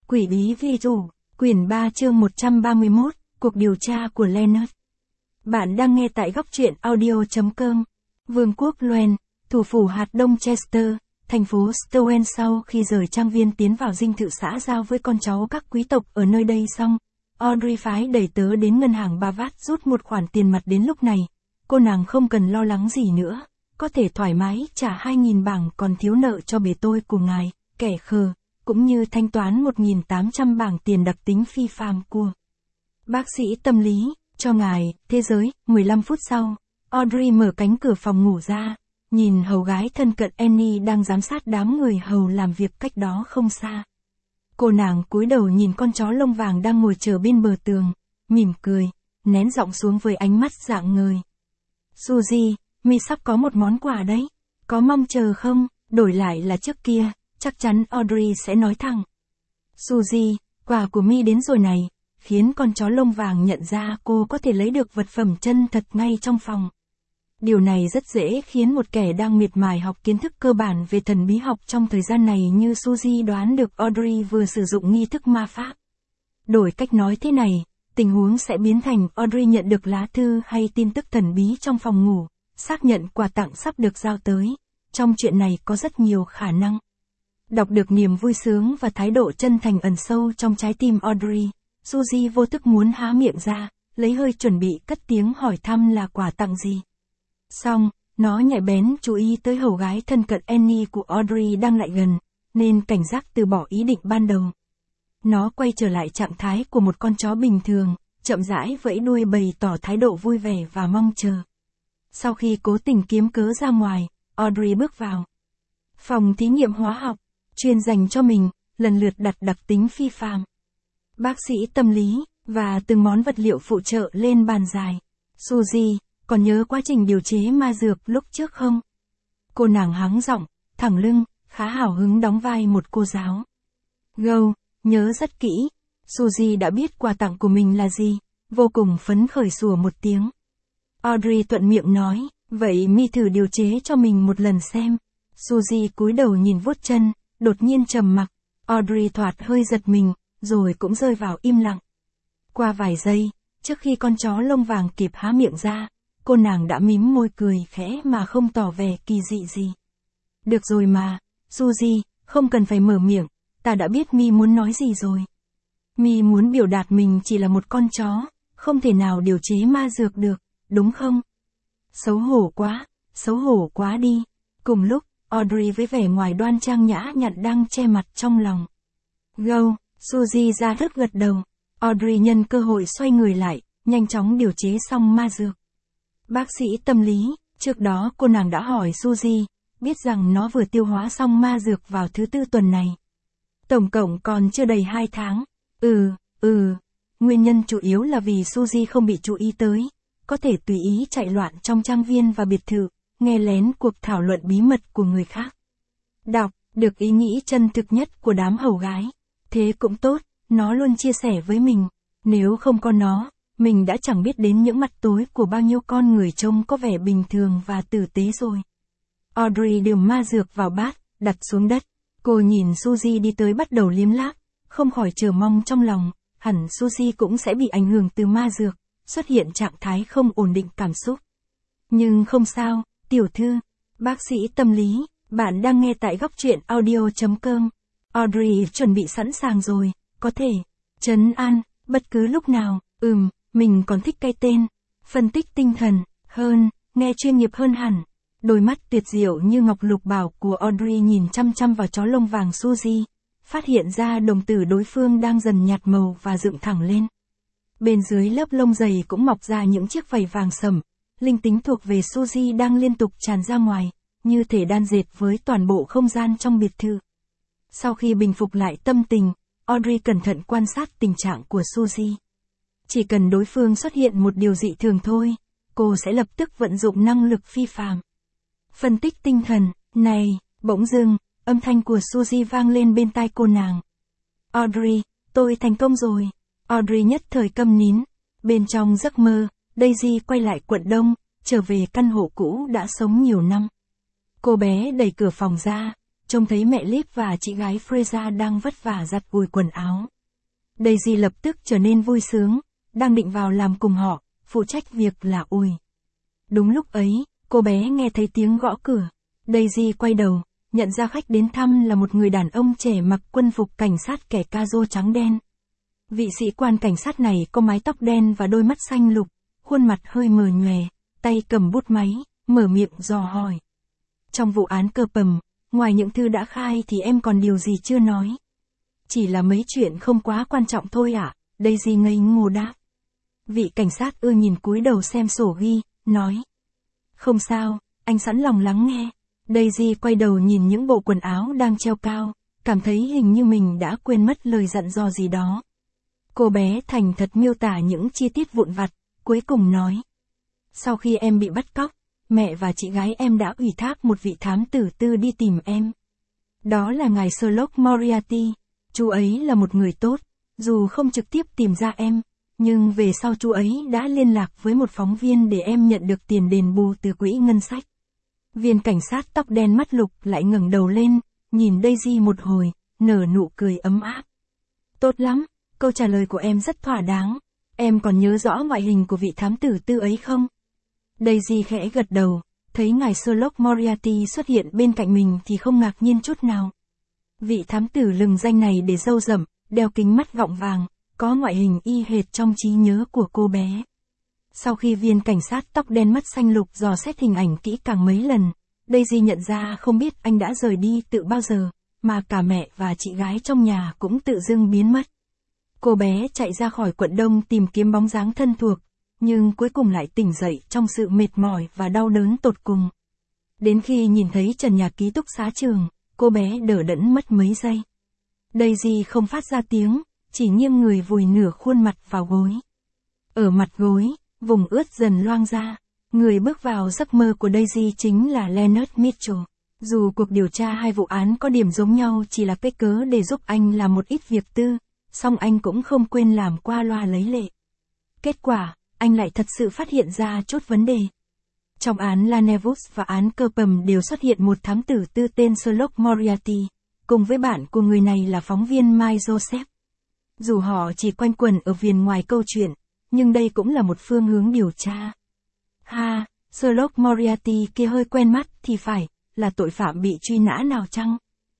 Quỷ bí vi rủ, quyển 3 chương 131, cuộc điều tra của Leonard. Bạn đang nghe tại góc truyện audio.com. Vương quốc Loen, thủ phủ hạt đông Chester, thành phố Stowen sau khi rời trang viên tiến vào dinh thự xã giao với con cháu các quý tộc ở nơi đây xong. Audrey phái đẩy tớ đến ngân hàng Bavat rút một khoản tiền mặt đến lúc này. Cô nàng không cần lo lắng gì nữa, có thể thoải mái trả 2.000 bảng còn thiếu nợ cho bề tôi của ngài, kẻ khờ, cũng như thanh toán 1.800 bảng tiền đặc tính phi phàm của bác sĩ tâm lý, cho ngài, thế giới. 15 phút sau, Audrey mở cánh cửa phòng ngủ ra, nhìn hầu gái thân cận Annie đang giám sát đám người hầu làm việc cách đó không xa. Cô nàng cúi đầu nhìn con chó lông vàng đang ngồi chờ bên bờ tường, mỉm cười, nén giọng xuống với ánh mắt rạng ngời. Suzy, mi sắp có một món quà đấy, có mong chờ không? Đổi lại là trước kia, chắc chắn Audrey sẽ nói thẳng. Suzy, quà của mi đến rồi này, khiến con chó lông vàng nhận ra cô có thể lấy được vật phẩm chân thật ngay trong phòng. Điều này rất dễ khiến một kẻ đang miệt mài học kiến thức cơ bản về thần bí học trong thời gian này như Suzy đoán được Audrey vừa sử dụng nghi thức ma pháp. Đổi cách nói thế này, tình huống sẽ biến thành Audrey nhận được lá thư hay tin tức thần bí trong phòng ngủ, xác nhận quà tặng sắp được giao tới. Trong chuyện này có rất nhiều khả năng. Đọc được niềm vui sướng và thái độ chân thành ẩn sâu trong trái tim Audrey, Suzy vô thức muốn há miệng ra, lấy hơi chuẩn bị cất tiếng hỏi thăm là quà tặng gì. Xong, nó nhạy bén chú ý tới hầu gái thân cận Annie của Audrey đang lại gần, nên cảnh giác từ bỏ ý định ban đầu. Nó quay trở lại trạng thái của một con chó bình thường, chậm rãi vẫy đuôi bày tỏ thái độ vui vẻ và mong chờ. Sau khi cố tình kiếm cớ ra ngoài, Audrey bước vào phòng thí nghiệm hóa học, chuyên dành cho mình, lần lượt đặt đặc tính phi phàm, bác sĩ tâm lý, và từng món vật liệu phụ trợ lên bàn dài. Suzy, còn nhớ quá trình điều chế ma dược lúc trước không? Cô nàng hắng giọng, thẳng lưng, khá hào hứng đóng vai một cô giáo. Go, nhớ rất kỹ. Suzy đã biết quà tặng của mình là gì, vô cùng phấn khởi sủa một tiếng. Audrey thuận miệng nói, vậy mi thử điều chế cho mình một lần xem. Suzy cúi đầu nhìn vuốt chân, đột nhiên trầm mặc. Audrey thoạt hơi giật mình, rồi cũng rơi vào im lặng. Qua vài giây, trước khi con chó lông vàng kịp há miệng ra, cô nàng đã mím môi cười khẽ mà không tỏ vẻ kỳ dị gì. Được rồi mà, Suzy, không cần phải mở miệng, ta đã biết mi muốn nói gì rồi. Mi muốn biểu đạt mình chỉ là một con chó, không thể nào điều chế ma dược được, đúng không? Xấu hổ quá đi. Cùng lúc, Audrey với vẻ ngoài đoan trang nhã nhặn đang che mặt trong lòng. Go, Suzy ra rất gật đầu. Audrey nhân cơ hội xoay người lại, nhanh chóng điều chế xong ma dược. Bác sĩ tâm lý, trước đó cô nàng đã hỏi Suzy, biết rằng nó vừa tiêu hóa xong ma dược vào thứ tư tuần này. Tổng cộng còn chưa đầy 2 tháng. Nguyên nhân chủ yếu là vì Suzy không bị chú ý tới, có thể tùy ý chạy loạn trong trang viên và biệt thự, nghe lén cuộc thảo luận bí mật của người khác. Đọc được ý nghĩ chân thực nhất của đám hầu gái. Thế cũng tốt, nó luôn chia sẻ với mình. Nếu không có nó, mình đã chẳng biết đến những mặt tối của bao nhiêu con người trông có vẻ bình thường và tử tế rồi. Audrey đưa ma dược vào bát, đặt xuống đất. Cô nhìn Suzy đi tới bắt đầu liếm láp, không khỏi chờ mong trong lòng, hẳn Suzy cũng sẽ bị ảnh hưởng từ ma dược, xuất hiện trạng thái không ổn định cảm xúc. Nhưng không sao, tiểu thư, bác sĩ tâm lý, bạn đang nghe tại góc truyện audio.com. Audrey chuẩn bị sẵn sàng rồi, có thể trấn an bất cứ lúc nào. Mình còn thích cái tên phân tích tinh thần hơn, nghe chuyên nghiệp hơn hẳn. Đôi mắt tuyệt diệu như ngọc lục bảo của Audrey nhìn chăm chăm vào chó lông vàng Suzy, phát hiện ra đồng tử đối phương đang dần nhạt màu và dựng thẳng lên. Bên dưới lớp lông dày cũng mọc ra những chiếc vảy vàng sẫm, linh tính thuộc về Suzy đang liên tục tràn ra ngoài, như thể đan dệt với toàn bộ không gian trong biệt thự. Sau khi bình phục lại tâm tình, Audrey cẩn thận quan sát tình trạng của Suzy. Chỉ cần đối phương xuất hiện một điều dị thường thôi, cô sẽ lập tức vận dụng năng lực phi phàm. Phân tích tinh thần, này, bỗng dưng, âm thanh của Suzy vang lên bên tai cô nàng. Audrey, tôi thành công rồi. Audrey nhất thời câm nín. Bên trong giấc mơ, Daisy quay lại quận Đông, trở về căn hộ cũ đã sống nhiều năm. Cô bé đẩy cửa phòng ra, trông thấy mẹ Liv và chị gái Fraser đang vất vả giặt ủi quần áo. Daisy lập tức trở nên vui sướng, đang định vào làm cùng họ, phụ trách việc là ủi. Đúng lúc ấy, cô bé nghe thấy tiếng gõ cửa. Daisy quay đầu, nhận ra khách đến thăm là một người đàn ông trẻ mặc quân phục cảnh sát kẻ caro trắng đen. Vị sĩ quan cảnh sát này có mái tóc đen và đôi mắt xanh lục, khuôn mặt hơi mờ nhòe, tay cầm bút máy, mở miệng dò hỏi. Trong vụ án Kirkham, ngoài những thư đã khai thì em còn điều gì chưa nói? Chỉ là mấy chuyện không quá quan trọng thôi ạ, Daisy ngây ngô đáp. Vị cảnh sát nhìn cúi đầu xem sổ ghi, nói. Không sao, anh sẵn lòng lắng nghe. Daisy quay đầu nhìn những bộ quần áo đang treo cao, cảm thấy hình như mình đã quên mất lời dặn dò gì đó. Cô bé thành thật miêu tả những chi tiết vụn vặt, cuối cùng nói. Sau khi em bị bắt cóc, mẹ và chị gái em đã ủy thác một vị thám tử tư đi tìm em. Đó là ngài Sherlock Moriarty. Chú ấy là một người tốt, dù không trực tiếp tìm ra em, nhưng về sau chú ấy đã liên lạc với một phóng viên để em nhận được tiền đền bù từ quỹ ngân sách. Viên cảnh sát tóc đen mắt lục lại ngẩng đầu lên, nhìn Daisy một hồi, nở nụ cười ấm áp. Tốt lắm, câu trả lời của em rất thỏa đáng. Em còn nhớ rõ ngoại hình của vị thám tử tư ấy không? Daisy khẽ gật đầu, thấy ngài Sherlock Moriarty xuất hiện bên cạnh mình thì không ngạc nhiên chút nào. Vị thám tử lừng danh này để râu rậm, đeo kính mắt gọng vàng, có ngoại hình y hệt trong trí nhớ của cô bé. Sau khi viên cảnh sát tóc đen mắt xanh lục dò xét hình ảnh kỹ càng mấy lần, Daisy nhận ra không biết anh đã rời đi từ bao giờ, mà cả mẹ và chị gái trong nhà cũng tự dưng biến mất. Cô bé chạy ra khỏi quận Đông tìm kiếm bóng dáng thân thuộc, nhưng cuối cùng lại tỉnh dậy trong sự mệt mỏi và đau đớn tột cùng. Đến khi nhìn thấy trần nhà ký túc xá trường, cô bé đờ đẫn mất mấy giây. Daisy không phát ra tiếng, chỉ nghiêng người vùi nửa khuôn mặt vào gối. Ở mặt gối, vùng ướt dần loang ra. Người bước vào giấc mơ của Daisy chính là Leonard Mitchell. Dù cuộc điều tra hai vụ án có điểm giống nhau chỉ là cái cớ để giúp anh làm một ít việc tư, song anh cũng không quên làm qua loa lấy lệ. Kết quả, anh lại thật sự phát hiện ra chút vấn đề. Trong án Lanevus và án Kirkham đều xuất hiện một thám tử tư tên Sherlock Moriarty, cùng với bạn của người này là phóng viên Mike Joseph. Dù họ chỉ quanh quẩn ở viền ngoài câu chuyện, nhưng đây cũng là một phương hướng điều tra. Sherlock Moriarty kia hơi quen mắt thì phải, là tội phạm bị truy nã nào chăng?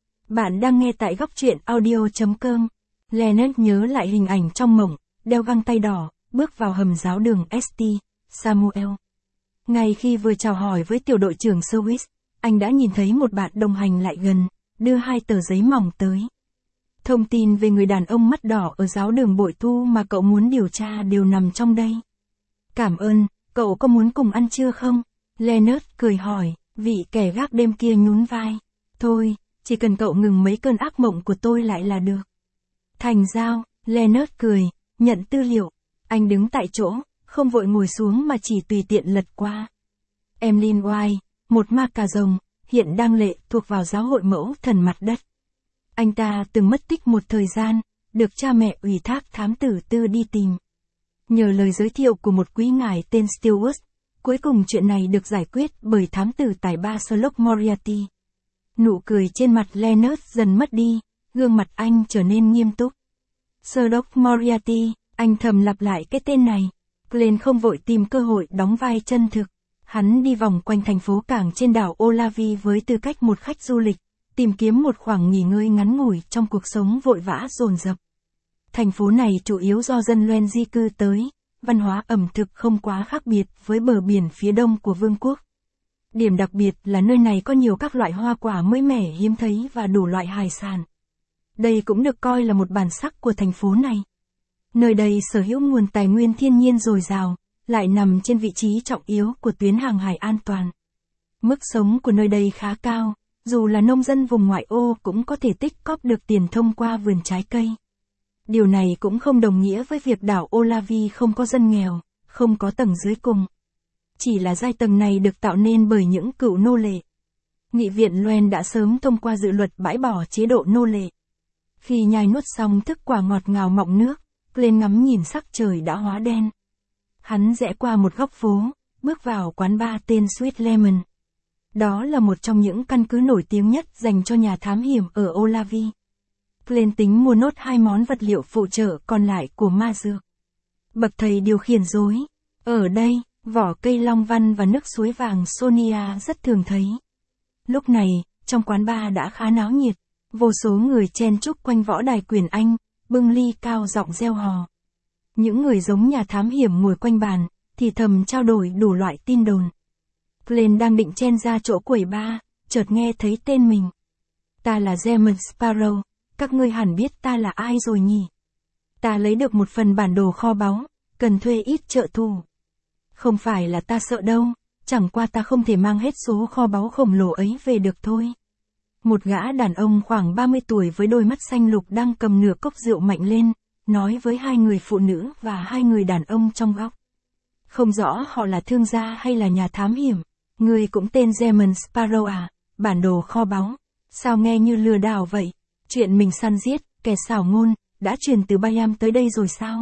Bạn đang nghe tại góc truyện audio.com. Leonard nhớ lại hình ảnh trong mộng, đeo găng tay đỏ, bước vào hầm giáo đường St. Samuel. Ngay khi vừa chào hỏi với tiểu đội trưởng Swiss, anh đã nhìn thấy một bạn đồng hành lại gần, đưa hai tờ giấy mỏng tới. Thông tin về người đàn ông mắt đỏ ở giáo đường Bội Thu mà cậu muốn điều tra đều nằm trong đây. Cảm ơn, cậu có muốn cùng ăn trưa không? Leonard cười hỏi, vị kẻ gác đêm kia nhún vai. Thôi, chỉ cần cậu ngừng mấy cơn ác mộng của tôi lại là được. Thành giao, Leonard cười, nhận tư liệu. Anh đứng tại chỗ, không vội ngồi xuống mà chỉ tùy tiện lật qua. Emlyn White, một ma cà rồng, hiện đang lệ thuộc vào giáo hội mẫu thần mặt đất. Anh ta từng mất tích một thời gian, được cha mẹ ủy thác thám tử tư đi tìm. Nhờ lời giới thiệu của một quý ngài tên Stewart, cuối cùng chuyện này được giải quyết bởi thám tử tài ba Sherlock Moriarty. Nụ cười trên mặt Leonard dần mất đi, gương mặt anh trở nên nghiêm túc. Sherlock Moriarty, anh thầm lặp lại cái tên này. Glenn không vội tìm cơ hội đóng vai chân thực. Hắn đi vòng quanh thành phố cảng trên đảo Olavi với tư cách một khách du lịch, tìm kiếm một khoảng nghỉ ngơi ngắn ngủi trong cuộc sống vội vã dồn dập. Thành phố này chủ yếu do dân Loen di cư tới, văn hóa ẩm thực không quá khác biệt với bờ biển phía đông của vương quốc. Điểm đặc biệt là nơi này có nhiều các loại hoa quả mới mẻ hiếm thấy và đủ loại hải sản. Đây cũng được coi là một bản sắc của thành phố này. Nơi đây sở hữu nguồn tài nguyên thiên nhiên dồi dào, lại nằm trên vị trí trọng yếu của tuyến hàng hải an toàn. Mức sống của nơi đây khá cao, dù là nông dân vùng ngoại ô cũng có thể tích cóp được tiền thông qua vườn trái cây. Điều này cũng không đồng nghĩa với việc đảo Olavi không có dân nghèo, không có tầng dưới cùng. Chỉ là giai tầng này được tạo nên bởi những cựu nô lệ. Nghị viện Loen đã sớm thông qua dự luật bãi bỏ chế độ nô lệ. Khi nhai nuốt xong thức quả ngọt ngào mọng nước, Glenn ngắm nhìn sắc trời đã hóa đen. Hắn rẽ qua một góc phố, bước vào quán bar tên Sweet Lemon. Đó là một trong những căn cứ nổi tiếng nhất dành cho nhà thám hiểm ở Olavi. Glenn tính mua nốt 2 món vật liệu phụ trợ còn lại của ma dược. Bậc thầy điều khiển rối. Ở đây, vỏ cây long văn và nước suối vàng Sonia rất thường thấy. Lúc này, trong quán bar đã khá náo nhiệt. Vô số người chen chúc quanh võ đài quyền Anh, bưng ly cao giọng reo hò. Những người giống nhà thám hiểm ngồi quanh bàn, thì thầm trao đổi đủ loại tin đồn. Glenn đang định chen ra chỗ quầy bar, chợt nghe thấy tên mình. Ta là Demon Sparrow, các ngươi hẳn biết ta là ai rồi nhỉ? Ta lấy được một phần bản đồ kho báu, cần thuê ít trợ thủ. Không phải là ta sợ đâu, chẳng qua ta không thể mang hết số kho báu khổng lồ ấy về được thôi. Một gã đàn ông khoảng 30 tuổi với đôi mắt xanh lục đang cầm nửa cốc rượu mạnh lên, nói với 2 người phụ nữ và 2 người đàn ông trong góc. Không rõ họ là thương gia hay là nhà thám hiểm. Người cũng tên Demon Sparrow à, bản đồ kho báu. Sao nghe như lừa đảo vậy? Chuyện mình săn giết, kẻ xảo ngôn, đã truyền từ Bayam tới đây rồi sao?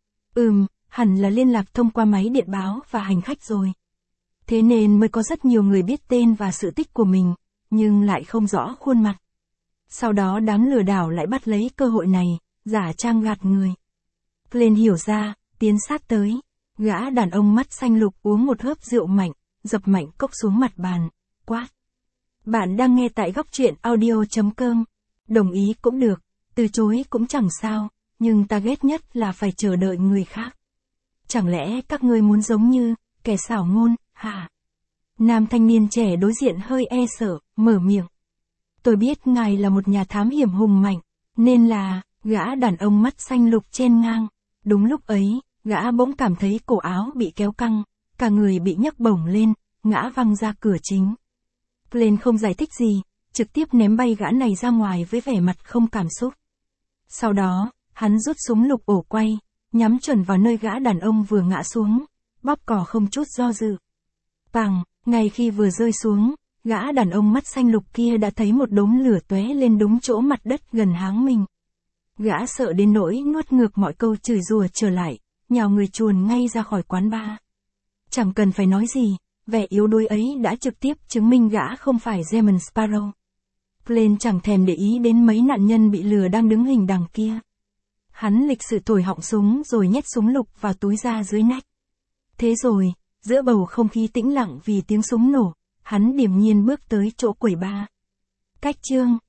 Hẳn là liên lạc thông qua máy điện báo và hành khách rồi. Thế nên mới có rất nhiều người biết tên và sự tích của mình, nhưng lại không rõ khuôn mặt. Sau đó đám lừa đảo lại bắt lấy cơ hội này, giả trang gạt người. Glenn hiểu ra, tiến sát tới. Gã đàn ông mắt xanh lục uống một hớp rượu mạnh, dập mạnh cốc xuống mặt bàn, quát. Bạn đang nghe tại góc truyện audio.com. Đồng ý cũng được, từ chối cũng chẳng sao, nhưng ta ghét nhất là phải chờ đợi người khác. Chẳng lẽ các ngươi muốn giống như kẻ xảo ngôn, hả? Nam thanh niên trẻ đối diện hơi e sợ, mở miệng. Tôi biết ngài là một nhà thám hiểm hùng mạnh, nên là, gã đàn ông mắt xanh lục chen ngang. Đúng lúc ấy, gã bỗng cảm thấy cổ áo bị kéo căng, cả người bị nhấc bổng lên, ngã văng ra cửa chính. Glenn không giải thích gì, trực tiếp ném bay gã này ra ngoài với vẻ mặt không cảm xúc. Sau đó, hắn rút súng lục ổ quay, nhắm chuẩn vào nơi gã đàn ông vừa ngã xuống, bóp cò không chút do dự. Pằng, ngay khi vừa rơi xuống, gã đàn ông mắt xanh lục kia đã thấy một đốm lửa tóe lên đúng chỗ mặt đất gần háng mình. Gã sợ đến nỗi nuốt ngược mọi câu chửi rủa trở lại, nhào người chuồn ngay ra khỏi quán bar. Chẳng cần phải nói gì, vẻ yếu đuối ấy đã trực tiếp chứng minh gã không phải Demon Sparrow. Glenn chẳng thèm để ý đến mấy nạn nhân bị lừa đang đứng hình đằng kia. Hắn lịch sự thổi họng súng rồi nhét súng lục vào túi da dưới nách. Thế rồi, giữa bầu không khí tĩnh lặng vì tiếng súng nổ, hắn điềm nhiên bước tới chỗ quầy bar. Cách chương